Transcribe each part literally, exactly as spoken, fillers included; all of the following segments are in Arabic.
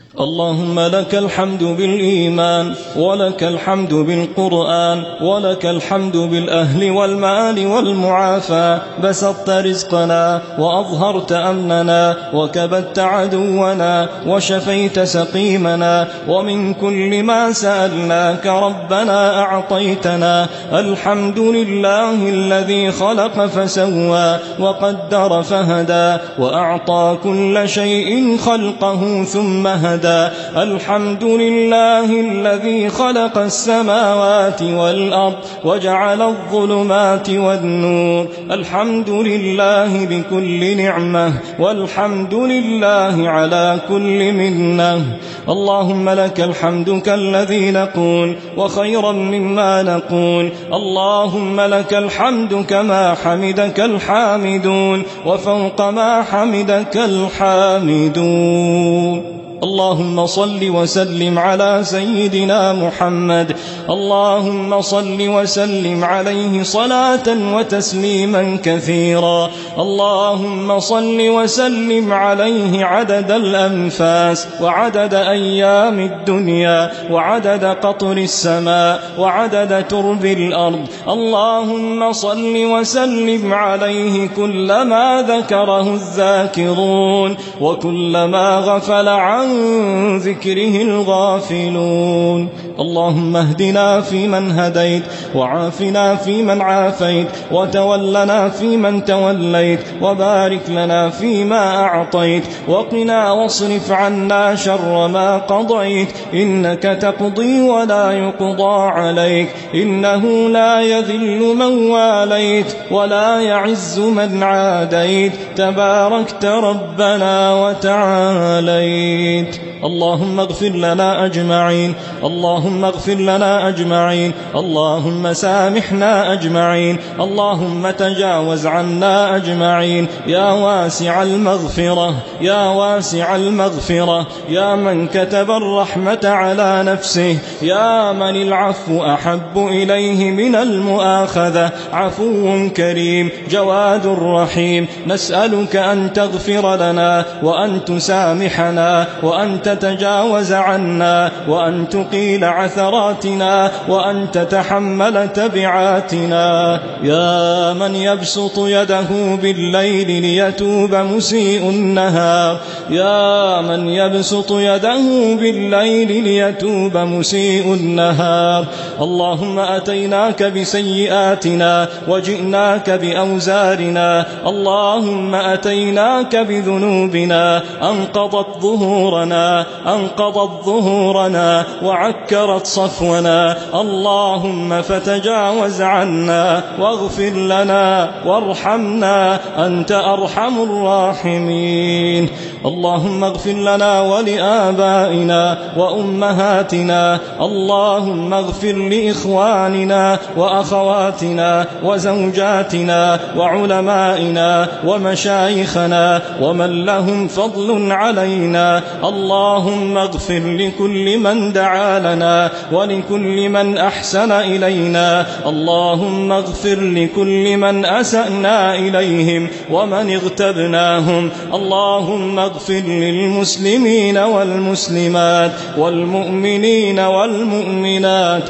اللهم لك الحمد بالإيمان، ولك الحمد بالقرآن، ولك الحمد بالأهل والمال والمعافى. بسطت رزقنا وأظهرت أمننا وكبت عدونا وشفيت سقيمنا، ومن كل ما سألناك ربنا أعطيتنا. الحمد لله الذي خلق فسوى وقدر فهدى وأعطى كل شيء خلقه ثم هدى. الحمد لله الذي خلق السماوات والأرض وجعل الظلمات والنور. الحمد لله بكل نعمة، والحمد لله على كل منة. اللهم لك الحمد كالذي نقول وخيرا مما نقول. اللهم لك الحمد كما حمدك الحامدون وفوق ما حمدك الحامدون. اللهم صل وسلم على سيدنا محمد. اللهم صل وسلم عليه صلاة وتسليما كثيرا. اللهم صل وسلم عليه عدد الأنفاس وعدد أيام الدنيا وعدد قطر السماء وعدد ترب الأرض. اللهم صل وسلم عليه كلما ذكره الذاكرون وكلما غفل عنه عن ذكره الغافلون. اللهم اهدنا فيمن هديت، وعافنا فيمن عافيت، وتولنا فيمن توليت، وبارك لنا فيما أعطيت، وقنا واصرف عنا شر ما قضيت. إنك تقضي ولا يقضى عليك، إنه لا يذل من واليت ولا يعز من عاديت. تباركت ربنا وتعاليت. اللهم اغفر لنا أجمعين، اللهم اغفر لنا أجمعين، اللهم سامحنا أجمعين، اللهم تجاوز عنا أجمعين. يا واسع المغفرة، يا واسع المغفرة، يا من كتب الرحمة على نفسه، يا من العفو أحب إليه من المؤاخذة. عفو كريم جواد رحيم، نسألك أن تغفر لنا وأن تسامحنا وأن تتجاوز عنا وأن تقيل عثراتنا وأن تتحمل تبعاتنا. يا من يبسط يده بالليل ليتوب مسيء النهار، يا من يبسط يده بالليل ليتوب مسيء النهار. اللهم أتيناك بسيئاتنا وجئناك بأوزارنا. اللهم أتيناك بذنوبنا أنقضت ظهورنا أنقضت ظهورنا وعكرت صفونا. اللهم فتجاوز عنا واغفر لنا وارحمنا، أنت أرحم الراحمين. اللهم اغفر لنا ولآبائنا وأمهاتنا. اللهم اغفر لإخواننا وأخواتنا وزوجاتنا وعلمائنا ومشايخنا ومن لهم فضل علينا. اللهم اغفر لكل من دعا لنا ولكل من أحسن إلينا. اللهم اغفر لكل من أسأنا إليهم ومن اغتبناهم. اللهم اغفر للمسلمين والمسلمات والمؤمنين والمؤمنات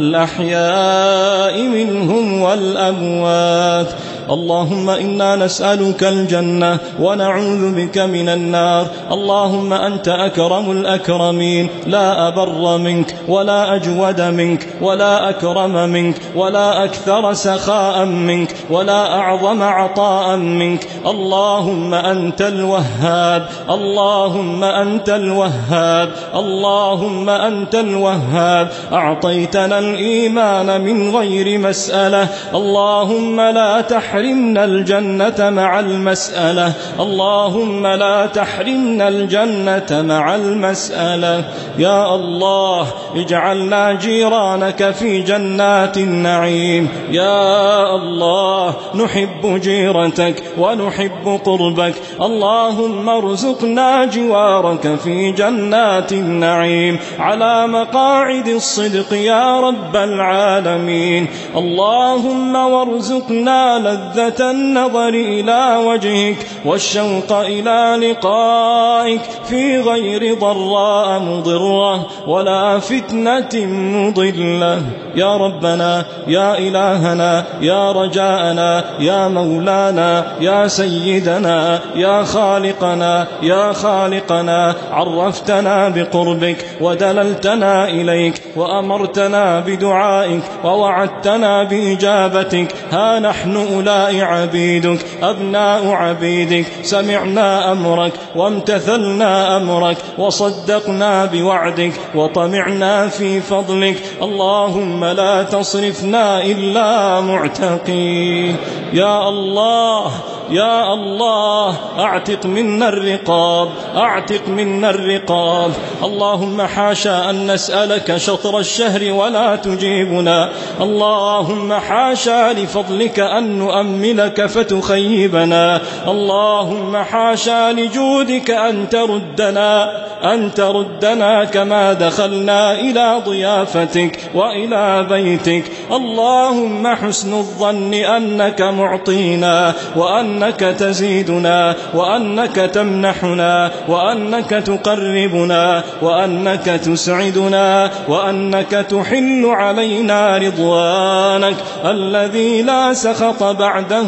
الأحياء منهم والأموات. اللهم إنا نسألك الجنة ونعوذ بك من النار. اللهم أنت أكرم الأكرمين، لا أبر منك ولا أجود منك ولا أكرم منك ولا أكثر سخاء منك ولا أعظم عطاء منك. اللهم أنت الوهاب، اللهم أنت الوهاب، اللهم أنت الوهاب. أعطيتنا الإيمان من غير مسألة، اللهم لا تحرمنا الجنة مع المسألة، اللهم لا تحرمنا الجنة مع المسألة. يا الله اجعلنا جيرانك في جنات النعيم. يا الله نحب جيرتك ونحب قربك. اللهم ارزقنا جوارك في جنات النعيم على مقاعد الصدق يا رب العالمين. اللهم وارزقنا لذة لذة النظر إلى وجهك والشوق إلى لقائك في غير ضراء مضرة ولا فتنة مضلة. يا ربنا يا إلهنا يا رجاءنا يا مولانا يا سيدنا يا خالقنا يا خالقنا، عرفتنا بقربك ودللتنا إليك وأمرتنا بدعائك ووعدتنا بإجابتك. ها نحن أولاء عبيدك أبناء عبيدك، سمعنا أمرك وامتثلنا أمرك وصدقنا بوعدك وطمعنا في فضلك. اللهم لا تصرفنا إلا معتقين. يا الله يا الله أعتق منا الرقاب أعتق منا الرقاب. اللهم حاشا أن نسألك شطر الشهر ولا تجيبنا، اللهم حاشا لفضلك أن نؤملك فتخيبنا، اللهم حاشا لجودك أن تردنا أن تردنا كما دخلنا إلى ضيافتك وإلى بيتك. اللهم حسن الظن أنك معطينا وأنك تزيدنا وأنك تمنحنا وأنك تقربنا وأنك تسعدنا وأنك تحل علينا رضوانك الذي لا سخط بعده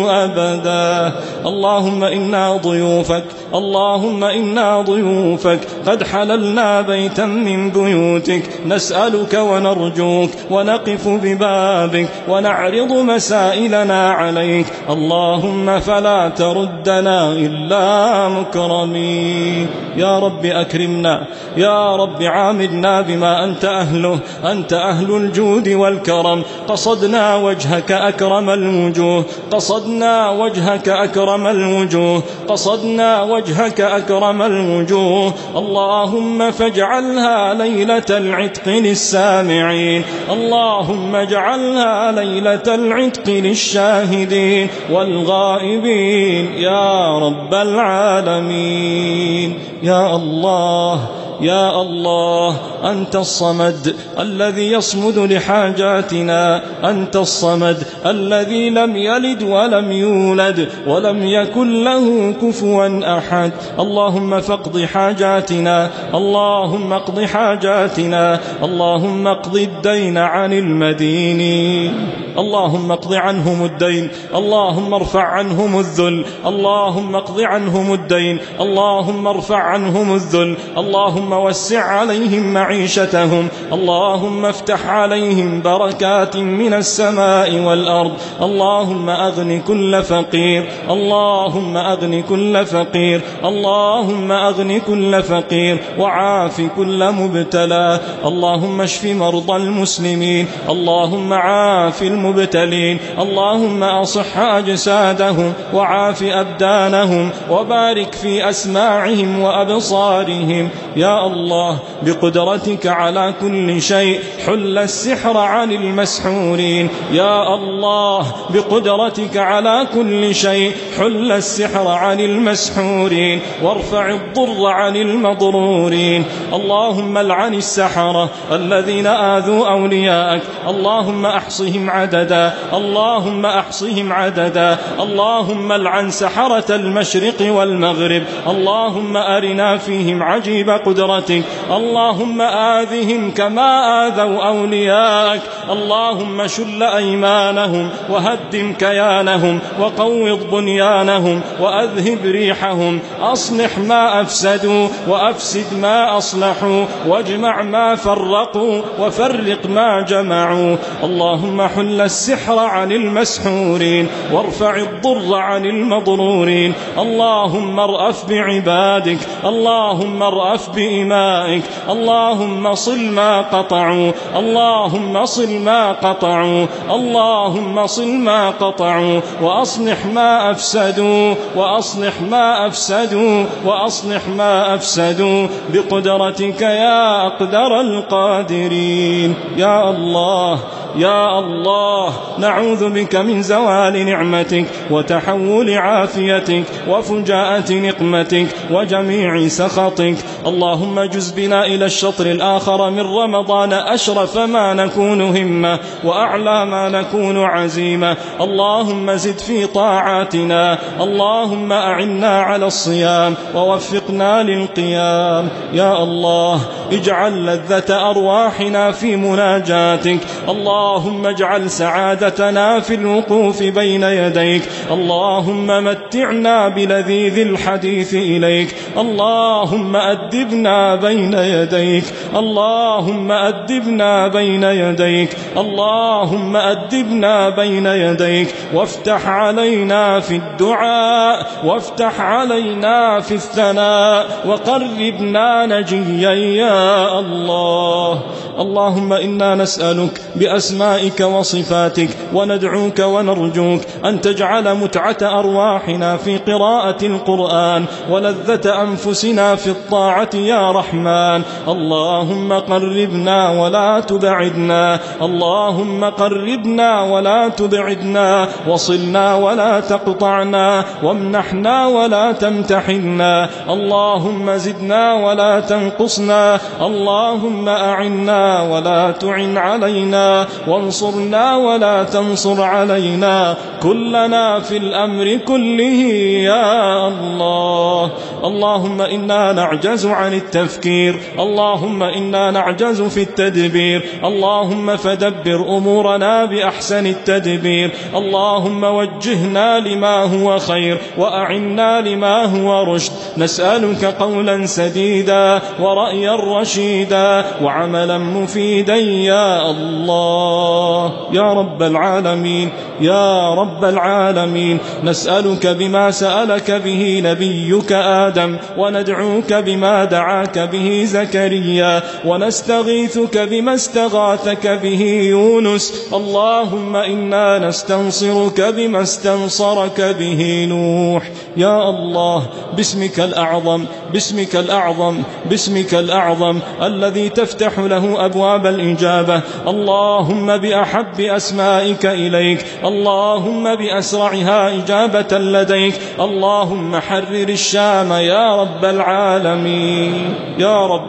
أبدا. اللهم إنا ضيوفك اللهم إنا ضيوفك قد حللنا بيتا من بيوتك، نسألك ونرجوك ونقف ببابك ونعرض مسائلنا عليك. اللهم فلا تردنا إلا مكرمين. يا رب أكرمنا، يا رب عاملنا بما أنت أهله، أنت أهل الجود والكرم. قصدنا وجهك أكرم الوجوه قصدنا وجهك أكرم الوجوه قصدنا وجهك أكرم الوجوه. اللهم فاجعلها ليلة العتق للسامعين، اللهم اجعلها ليلة العتق للشاهدين والغائبين يا رب العالمين. يا الله يا الله أنت الصمد الذي يصمد لحاجاتنا، أنت الصمد الذي لم يلد ولم يولد ولم يكن له كفوا أحد. اللهم فاقض حاجاتنا اللهم اقض حاجاتنا اللهم اقض الدين عن المدينين، اللهم اقض عنهم الدين، اللهم ارفع عنهم الذل، اللهم اقض عنهم الدين، اللهم ارفع عنهم الذل، اللهم وسع عليهم معيشتهم، اللهم افتح عليهم بركات من السماء والأرض. اللهم أغن كل فقير اللهم أغن كل فقير اللهم أغن كل فقير وعاف كل مبتلى. اللهم اشف مرضى المسلمين، اللهم عاف المبتلين، اللهم أصح أجسادهم وعاف أبدانهم وبارك في أسماعهم وأبصارهم. يا الله بقدرتك على كل شيء حل السحر عن المسحورين، يا الله بقدرتك على كل شيء حل السحر عن المسحورين وارفع الضر عن المضرورين. اللهم العن السحرة الذين آذوا أولياءك، اللهم أحصهم عددا اللهم أحصهم عددا. اللهم العن سحرة المشرق والمغرب، اللهم أرنا فيهم عجيب قدرتك، اللهم آذهم كما آذوا أولياءك. اللهم شل أيمانهم وهدم كيانهم وقوض بنيانهم وأذهب ريحهم، أصلح ما أفسدوا وأفسد ما أصلحوا، واجمع ما فرقوا وفرق ما جمعوا. اللهم حل السحر عن المسحورين وارفع الضر عن المضرورين. اللهم ارأف بعبادك، اللهم ارأف بإمائك، اللهم صل ما قطعوا اللهم صل ما قطعوا اللهم صل ما قطعوا وأصلح ما أفسدوا وأصلح ما أفسدوا وأصلح ما أفسدوا بقدرتك يا أقدر القادرين. يا الله يا الله نعوذ بك من زوال نعمتك وتحول عافيتك وفجاءة نقمتك وجميع سخطك. اللهم جز بنا إلى الشطر الآخر من رمضان أشرف ما نكون همة وأعلى ما نكون عزيمة. اللهم زد في طاعاتنا، اللهم أعنا على الصيام ووفقنا للقيام. يا الله اجعل لذة أرواحنا في مناجاتك، اللهم اجعل سعادتنا في الوقوف بين يديك، اللهم متعنا بلذيذ الحديث إليك، اللهم أدبنا بين يديك، اللهم أدبنا بين يديك، اللهم أدبنا بين يديك. وافتح علينا في الدعاء، وافتح علينا في الثناء، وقربنا نجيا يا الله. اللهم إنا نسألك بأسمائك وصفاتك وندعوك ونرجوك أن تجعل متعة أرواحنا في قراءة القرآن ولذة أنفسنا في الطاعة يا رحمن. اللهم قربنا ولا تبعدنا، اللهم قربنا ولا تبعدنا، وصلنا ولا تقطعنا، وامنحنا ولا تمتحنا. اللهم زدنا ولا تنقصنا، اللهم أعنا ولا تعن علينا، وانصرنا ولا تنصر علينا، كلنا في الأمر كله يا الله. اللهم إنا نعجز عن التفكير، اللهم إنا نعجز في التدبير، اللهم فدبر أمورنا بأحسن التدبير. اللهم وجهنا لما هو خير وأعنا لما هو رشد. نسألك قولا سديدا ورأيا رشيدا وعملا مفيدا يا الله. يا رب العالمين، يا رب العالمين، نسألك بما سألك به نبيك آدم، وندعوك بما دعاك به زكريا، ونستغيثك بما استغاثك به يونس. اللهم إنا نستنصرك بما استنصرك به نوح. يا الله باسمك الأعظم، باسمك الأعظم، باسمك الأعظم الذي تفتح له أبواب الإجابة، اللهم بأحب أسمائك إليك، اللهم بأسرعها إجابة لديك، اللهم حرر الشام يا رب العالمين. يا رب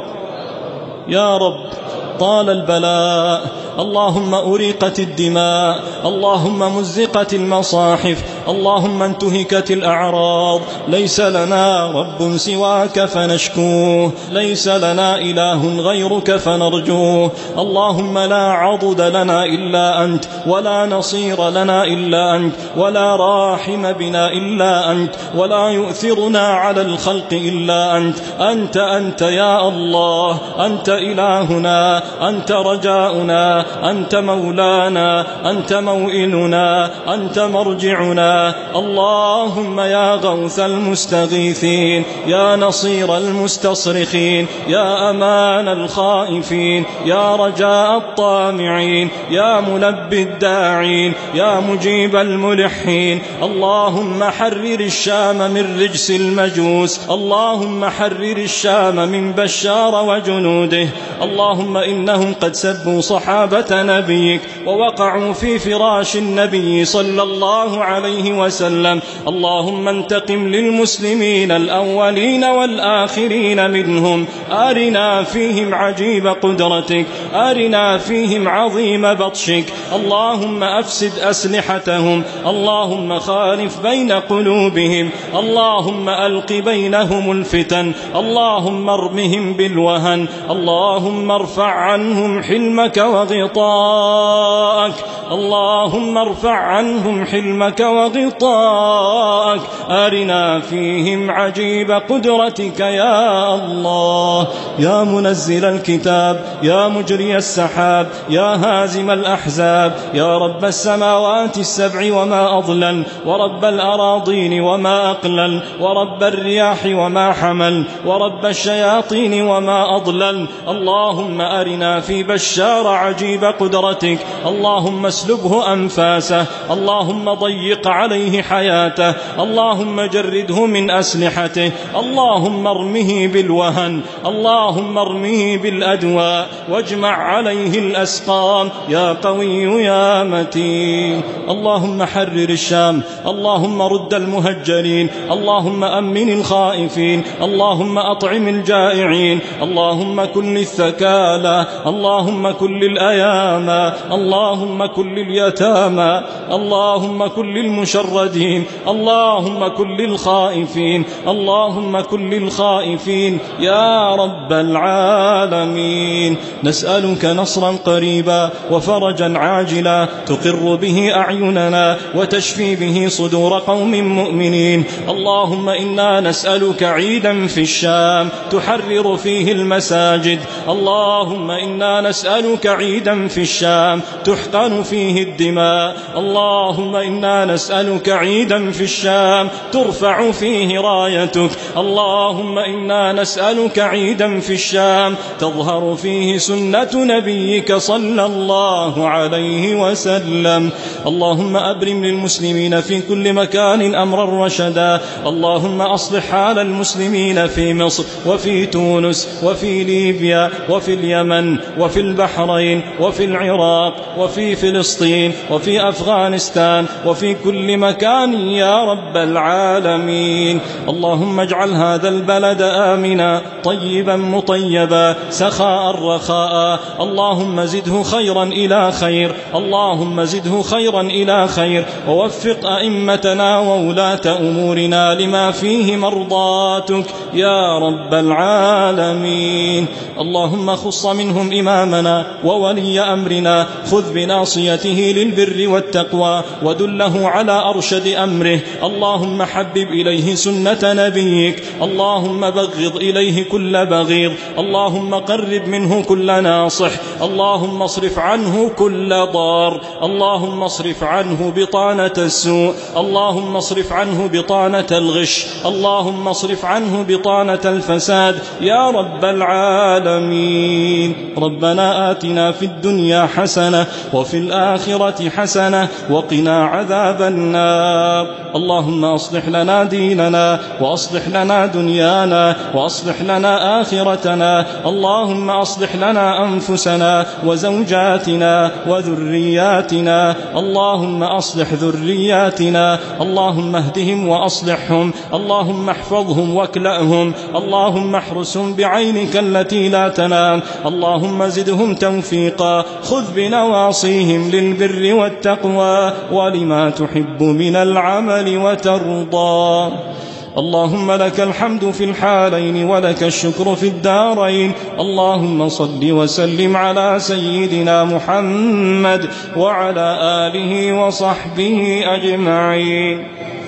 يا رب طال البلاء، اللهم أريقت الدماء، اللهم مزقت المصاحف، اللهم انتهكت الأعراض. ليس لنا رب سواك فنشكوه، ليس لنا إله غيرك فنرجوه. اللهم لا عضد لنا إلا أنت، ولا نصير لنا إلا أنت، ولا راحم بنا إلا أنت، ولا يؤثرنا على الخلق إلا أنت. أنت أنت يا الله، أنت إلهنا، أنت رجاؤنا، أنت مولانا، أنت موئلنا، أنت مرجعنا. اللهم يا غوث المستغيثين، يا نصير المستصرخين، يا أمان الخائفين، يا رجاء الطامعين، يا ملبي الداعين، يا مجيب الملحين. اللهم حرر الشام من رجس المجوس، اللهم حرر الشام من بشار وجنوده. اللهم إنهم قد سبوا صحابة نبيك ووقعوا في فراش النبي صلى الله عليه وسلم. اللهم انتقم للمسلمين الأولين والآخرين منهم، أرنا فيهم عجيب قدرتك، أرنا فيهم عظيم بطشك. اللهم أفسد أسلحتهم، اللهم خالف بين قلوبهم، اللهم ألق بينهم الفتن، اللهم ارمهم بالوهن، اللهم ارفع عنهم حلمك وغطاءك، اللهم ارفع عنهم حلمك وغطاءك. أرنا فيهم عجيب قدرتك يا الله. يا منزل الكتاب، يا مجري السحاب، يا هازم الأحزاب، يا رب السماوات السبع وما أضلل، ورب الأراضين وما أقلل، ورب الرياح وما حمل، ورب الشياطين وما أضلل. اللهم أرنا في بشار عجيب قدرتك، اللهم اسلبه أنفاسه، اللهم ضيق عليه حياته، اللهم جرده من أسلحته، اللهم ارمه بالوهن، اللهم ارمه بالأدواء، واجمع عليه الأسقام يا قوي يا متين. اللهم حرر الشام، اللهم رد المهجرين، اللهم أمن الخائفين، اللهم أطعم الجائعين، اللهم كن للثكالى، اللهم كن للأيامى، اللهم كن لليتامى، اللهم كن للمشردين، اللهم كن للخائفين، اللهم كن للخائفين يا رب العالمين. نسألك نصرا قريبا وفرجا عاجلا تقر به أعيننا وتشفي به صدور قوم مؤمنين. اللهم إنا نسألك عيدا في الشام تحرر فيه المساجد، اللهم إنا نسألك عيدا في الشام تحقن فيه الدماء، اللهم إنا نسألك عيدا في الشام ترفع فيه رايتك، اللهم إنا نسألك عيدا في الشام تظهر فيه سنة نبيك صلى الله عليه وسلم. اللهم أبرم للمسلمين في كل مكان أمرا رشدا، اللهم أصلح حال المسلمين في مصر وفي تونس وفي ليبيا وفي اليمن وفي البحرين وفي العراق وفي فلسطين وفي أفغانستان وفي كل مكان يا رب العالمين. اللهم اجعل هذا البلد آمنا طيبا مطيبا سخاء رخاء، اللهم زده خيرا إلى خير، اللهم زده خيرا إلى خير، ووفق أئمتنا وولاة أمورنا لما فيه مرضاتك يا رب العالمين. اللهم خص منهم إمامنا وولي أمرنا، خذ بناصيته للبر والتقوى ودله على أرشد أمره، اللهم حبب إليه سنة نبيك، اللهم بغض إليه كل بغيض، اللهم قرب منه كل ناصح، اللهم اصرف عنه كل ضار، اللهم اصرف عنه بطانة السوء، اللهم اصرف عنه بطانة الغش، اللهم اصرف عنه بطانة الفساد يا رب العالمين. ربنا آتنا في الدنيا حسنة وفي الآخرة حسنة وقنا عذاب النار. اللهم أصلح لنا ديننا وأصلح لنا دنيانا وأصلح لنا آخرتنا، اللهم أصلح لنا أنفسنا وزوجاتنا وذرياتنا، اللهم أصلح ذرياتنا، اللهم اهدهم وأصلحهم، اللهم احفظهم واكلأهم، اللهم احرسهم بعينك التي لا تنام، اللهم زدهم توفيقا، خذ بنواصيهم للبر والتقوى ولما تحب من العمل وترضى. اللهم لك الحمد في الحالين ولك الشكر في الدارين. اللهم صل وسلم على سيدنا محمد وعلى آله وصحبه أجمعين.